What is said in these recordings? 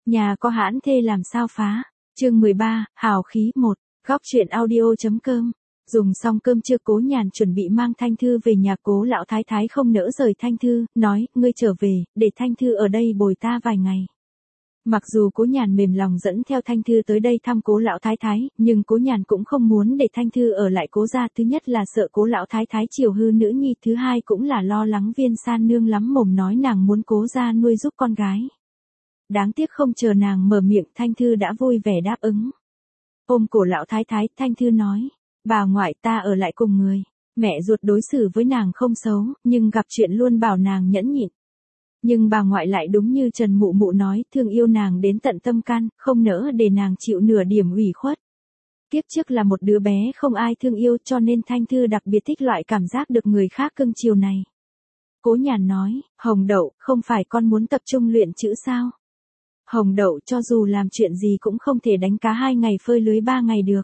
Nhà có hãn thê làm sao phá. Chương 13, hào khí 1. Góc truyện audio.com. Dùng xong cơm trưa Cố Nhàn chuẩn bị mang Thanh Thư về nhà. Cố lão thái thái không nỡ rời Thanh Thư, nói, ngươi trở về, để Thanh Thư ở đây bồi ta vài ngày. Mặc dù Cố Nhàn mềm lòng dẫn theo Thanh Thư tới đây thăm Cố lão thái thái, nhưng Cố Nhàn cũng không muốn để Thanh Thư ở lại Cố gia. Thứ nhất là sợ Cố lão thái thái chiều hư nữ nhi, thứ hai cũng là lo lắng Viên San nương lắm mồm nói nàng muốn Cố gia nuôi giúp con gái. Đáng tiếc không chờ nàng mở miệng, Thanh Thư đã vui vẻ đáp ứng. Ôm cổ lão thái thái, Thanh Thư nói, bà ngoại ta ở lại cùng người. Mẹ ruột đối xử với nàng không xấu, nhưng gặp chuyện luôn bảo nàng nhẫn nhịn. Nhưng bà ngoại lại đúng như Trần Mụ Mụ nói, thương yêu nàng đến tận tâm can, không nỡ để nàng chịu nửa điểm ủy khuất. Kiếp trước là một đứa bé không ai thương yêu, cho nên Thanh Thư đặc biệt thích loại cảm giác được người khác cưng chiều này. Cố Nhàn nói, Hồng Đậu, không phải con muốn tập trung luyện chữ sao? Hồng Đậu cho dù làm chuyện gì cũng không thể đánh cá 2 ngày phơi lưới 3 ngày được.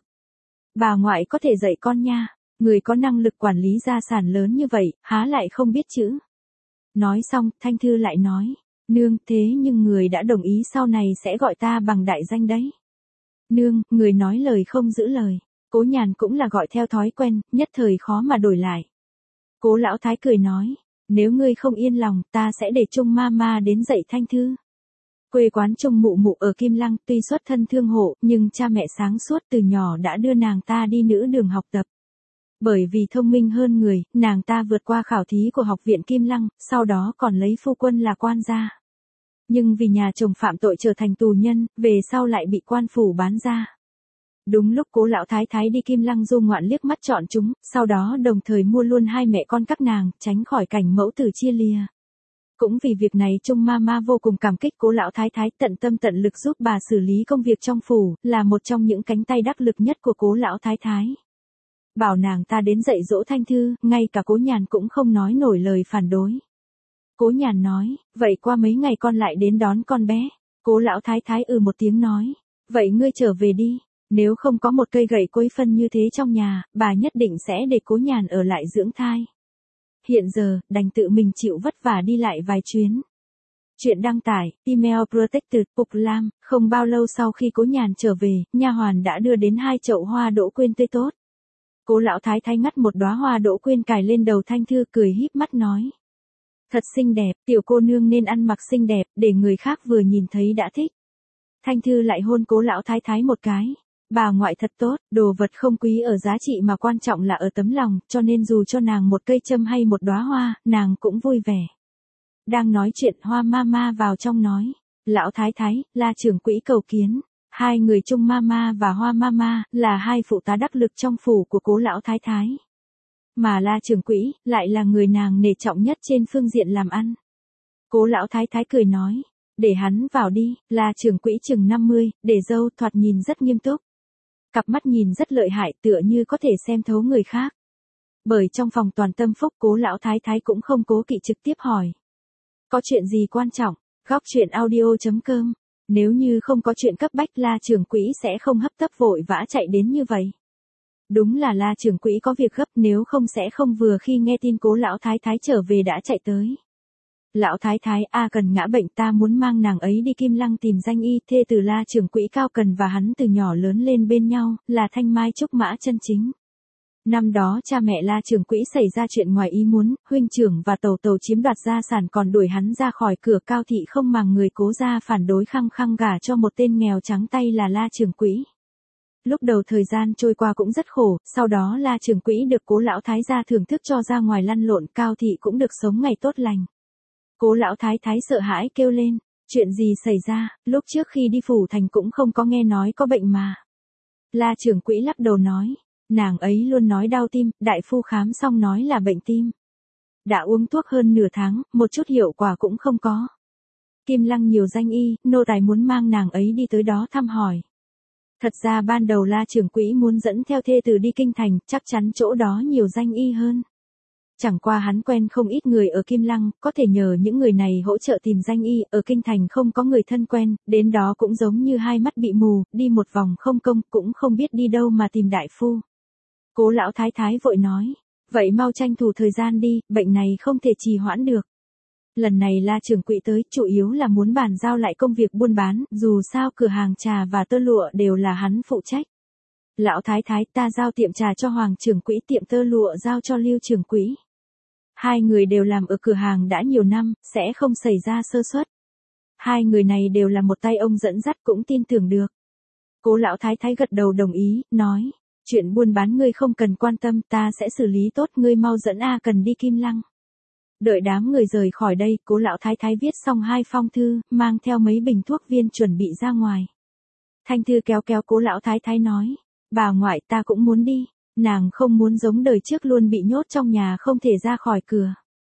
Bà ngoại có thể dạy con nha, người có năng lực quản lý gia sản lớn như vậy, há lại không biết chữ. Nói xong, Thanh Thư lại nói, nương, thế nhưng người đã đồng ý sau này sẽ gọi ta bằng đại danh đấy. Nương, người nói lời không giữ lời. Cố Nhàn cũng là gọi theo thói quen, nhất thời khó mà đổi lại. Cố lão thái cười nói, nếu ngươi không yên lòng, ta sẽ để Trung Mama đến dạy Thanh Thư. Quê quán Trung Mụ Mụ ở Kim Lăng, tuy xuất thân thương hộ, nhưng cha mẹ sáng suốt từ nhỏ đã đưa nàng ta đi nữ đường học tập. Bởi vì thông minh hơn người, nàng ta vượt qua khảo thí của học viện Kim Lăng, sau đó còn lấy phu quân là quan gia. Nhưng vì nhà chồng phạm tội trở thành tù nhân, về sau lại bị quan phủ bán ra. Đúng lúc Cố lão thái thái đi Kim Lăng du ngoạn liếc mắt chọn chúng, sau đó đồng thời mua luôn 2 mẹ con các nàng, tránh khỏi cảnh mẫu tử chia lìa. Cũng vì việc này Trung Mama vô cùng cảm kích Cố lão thái thái, tận tâm tận lực giúp bà xử lý công việc trong phủ, là một trong những cánh tay đắc lực nhất của Cố lão thái thái. Bảo nàng ta đến dạy dỗ Thanh Thư, ngay cả Cố Nhàn cũng không nói nổi lời phản đối. Cố Nhàn nói, vậy qua mấy ngày con lại đến đón con bé. Cố lão thái thái một tiếng nói, vậy ngươi trở về đi, nếu không có một cây gậy quây phân như thế trong nhà, bà nhất định sẽ để Cố Nhàn ở lại dưỡng thai. Hiện giờ, đành tự mình chịu vất vả đi lại vài chuyến. Chuyện đăng tải, email protected, Pục Lam. Không bao lâu sau khi Cố Nhàn trở về, nha hoàn đã đưa đến 2 chậu hoa đỗ quyên tươi tốt. Cố lão thái thái ngắt một đóa hoa đỗ quyên cài lên đầu Thanh Thư, cười híp mắt nói, thật xinh đẹp, tiểu cô nương nên ăn mặc xinh đẹp, để người khác vừa nhìn thấy đã thích. Thanh Thư lại hôn Cố lão thái thái một cái. Bà ngoại thật tốt, đồ vật không quý ở giá trị mà quan trọng là ở tấm lòng, cho nên dù cho nàng một cây châm hay một đóa hoa, nàng cũng vui vẻ. Đang nói chuyện, Hoa Mama vào trong nói, lão thái thái, La trưởng quỹ cầu kiến. 2 người Trung Mama và Hoa Mama là 2 phụ tá đắc lực trong phủ của Cố lão thái thái. Mà La trưởng quỹ lại là người nàng nể trọng nhất trên phương diện làm ăn. Cố lão thái thái cười nói, để hắn vào đi. La trưởng quỹ chừng 50, để dâu, thoạt nhìn rất nghiêm túc. Cặp mắt nhìn rất lợi hại, tựa như có thể xem thấu người khác. Bởi trong phòng toàn tâm phúc, Cố lão thái thái cũng không cố kỵ trực tiếp hỏi, có chuyện gì quan trọng? Góc truyện audio.com. Nếu như không có chuyện cấp bách, La trưởng quỹ sẽ không hấp tấp vội vã chạy đến như vậy. Đúng là La trưởng quỹ có việc gấp, nếu không sẽ không vừa khi nghe tin Cố lão thái thái trở về đã chạy tới. Lão thái thái, cần ngã bệnh, ta muốn mang nàng ấy đi Kim Lăng tìm danh y. Thê tử La trưởng quỹ Cao Cần và hắn từ nhỏ lớn lên bên nhau, là thanh mai trúc mã chân chính. Năm đó cha mẹ La trưởng quỹ xảy ra chuyện ngoài ý muốn, huynh trưởng và tàu tàu chiếm đoạt gia sản còn đuổi hắn ra khỏi cửa. Cao thị không màng người Cố gia phản đối, khăng khăng gả cho một tên nghèo trắng tay là La trưởng quỹ. Lúc đầu thời gian trôi qua cũng rất khổ, sau đó La trưởng quỹ được Cố lão thái gia thưởng thức cho ra ngoài lăn lộn, Cao thị cũng được sống ngày tốt lành. Cố lão thái thái sợ hãi kêu lên, chuyện gì xảy ra, lúc trước khi đi phủ thành cũng không có nghe nói có bệnh mà. La trưởng quỹ lắc đầu nói, nàng ấy luôn nói đau tim, đại phu khám xong nói là bệnh tim. Đã uống thuốc hơn nửa tháng, một chút hiệu quả cũng không có. Kim Lăng nhiều danh y, nô tài muốn mang nàng ấy đi tới đó thăm hỏi. Thật ra ban đầu La trưởng quỹ muốn dẫn theo thê tử đi kinh thành, chắc chắn chỗ đó nhiều danh y hơn. Chẳng qua hắn quen không ít người ở Kim Lăng, có thể nhờ những người này hỗ trợ tìm danh y. Ở kinh thành không có người thân quen, đến đó cũng giống như 2 mắt bị mù, đi một vòng không công, cũng không biết đi đâu mà tìm đại phu. Cố lão thái thái vội nói, vậy mau tranh thủ thời gian đi, bệnh này không thể trì hoãn được. Lần này La trưởng quỹ tới, chủ yếu là muốn bàn giao lại công việc buôn bán, dù sao cửa hàng trà và tơ lụa đều là hắn phụ trách. Lão thái thái, ta giao tiệm trà cho Hoàng trưởng quỹ, tiệm tơ lụa giao cho Lưu trưởng quỹ. Hai người đều làm ở cửa hàng đã nhiều năm, sẽ không xảy ra sơ suất. Hai người này đều là một tay ông dẫn dắt, cũng tin tưởng được. Cố lão thái thái gật đầu đồng ý, nói, chuyện buôn bán ngươi không cần quan tâm, ta sẽ xử lý tốt, ngươi mau dẫn A Cần đi Kim Lăng. Đợi đám người rời khỏi đây, cố lão thái thái viết xong 2 phong thư, mang theo mấy bình thuốc viên chuẩn bị ra ngoài. Thanh Thư kéo kéo cố lão thái thái nói, bà ngoại, ta cũng muốn đi. Nàng không muốn giống đời trước luôn bị nhốt trong nhà không thể ra khỏi cửa.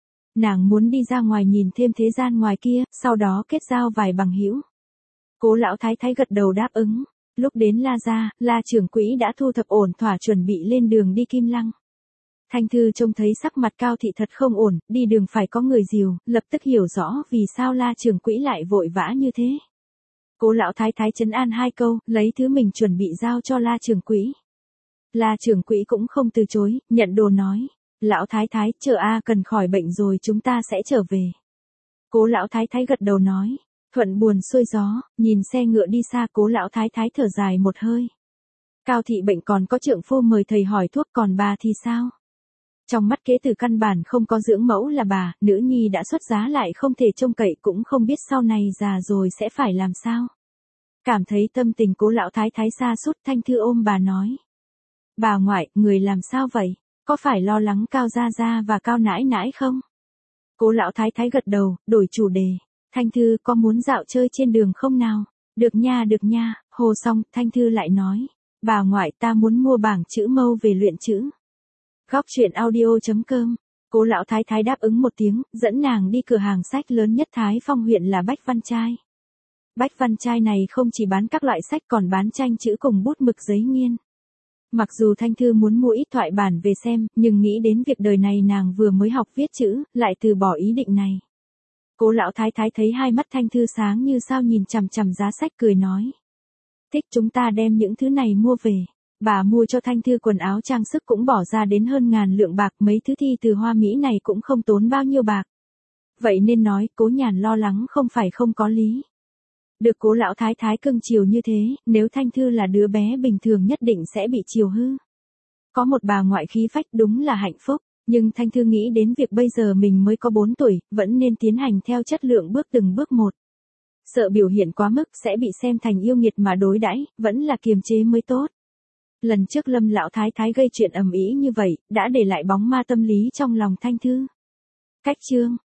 Nàng muốn đi ra ngoài nhìn thêm thế gian ngoài kia, sau đó kết giao vài bằng hữu. Cố lão thái thái gật đầu đáp ứng. Lúc đến La gia, La trưởng quỹ đã thu thập ổn thỏa chuẩn bị lên đường đi Kim Lăng. Thanh Thư trông thấy sắc mặt Cao thị thật không ổn, đi đường phải có người dìu, lập tức hiểu rõ vì sao La trưởng quỹ lại vội vã như thế. Cố lão thái thái trấn an 2 câu, lấy thứ mình chuẩn bị giao cho La trưởng quỹ. La trưởng quỹ cũng không từ chối, nhận đồ nói, lão thái thái, chờ A Cần khỏi bệnh rồi chúng ta sẽ trở về. Cố lão thái thái gật đầu nói, thuận buồm xuôi gió, nhìn xe ngựa đi xa, cố lão thái thái thở dài một hơi. Cao thị bệnh còn có trượng phu mời thầy hỏi thuốc, còn bà thì sao? Trong mắt kế tử căn bản không có dưỡng mẫu là bà, nữ nhi đã xuất giá lại không thể trông cậy, cũng không biết sau này già rồi sẽ phải làm sao. Cảm thấy tâm tình cố lão thái thái sa sút, Thanh Thư ôm bà nói. Bà ngoại, người làm sao vậy? Có phải lo lắng Cao gia gia và Cao nãi nãi không? Cố lão thái thái gật đầu, đổi chủ đề. Thanh Thư, có muốn dạo chơi trên đường không nào? Được nha, hồ xong, Thanh Thư lại nói. Bà ngoại, ta muốn mua bảng chữ mâu về luyện chữ. Góc truyện audio.com. Cố lão thái thái đáp ứng một tiếng, dẫn nàng đi cửa hàng sách lớn nhất Thái Phong huyện là Bách Văn Trai. Bách Văn Trai này không chỉ bán các loại sách còn bán tranh chữ cùng bút mực giấy nghiên. Mặc dù Thanh Thư muốn mua ít thoại bản về xem, nhưng nghĩ đến việc đời này nàng vừa mới học viết chữ, lại từ bỏ ý định này. Cố lão thái thái thấy hai mắt Thanh Thư sáng như sao nhìn chằm chằm giá sách cười nói. Thích, chúng ta đem những thứ này mua về. Bà mua cho Thanh Thư quần áo trang sức cũng bỏ ra đến hơn 1000 lượng bạc, mấy thứ thi từ Hoa Mỹ này cũng không tốn bao nhiêu bạc. Vậy nên nói, Cố Nhàn lo lắng không phải không có lý. Được cố lão thái thái cưng chiều như thế, nếu Thanh Thư là đứa bé bình thường nhất định sẽ bị chiều hư. Có một bà ngoại khí phách đúng là hạnh phúc, nhưng Thanh Thư nghĩ đến việc bây giờ mình mới có 4 tuổi, vẫn nên tiến hành theo chất lượng từng bước một. Sợ biểu hiện quá mức sẽ bị xem thành yêu nghiệt mà đối đãi, vẫn là kiềm chế mới tốt. Lần trước Lâm lão thái thái gây chuyện ầm ĩ như vậy, đã để lại bóng ma tâm lý trong lòng Thanh Thư. Cách chương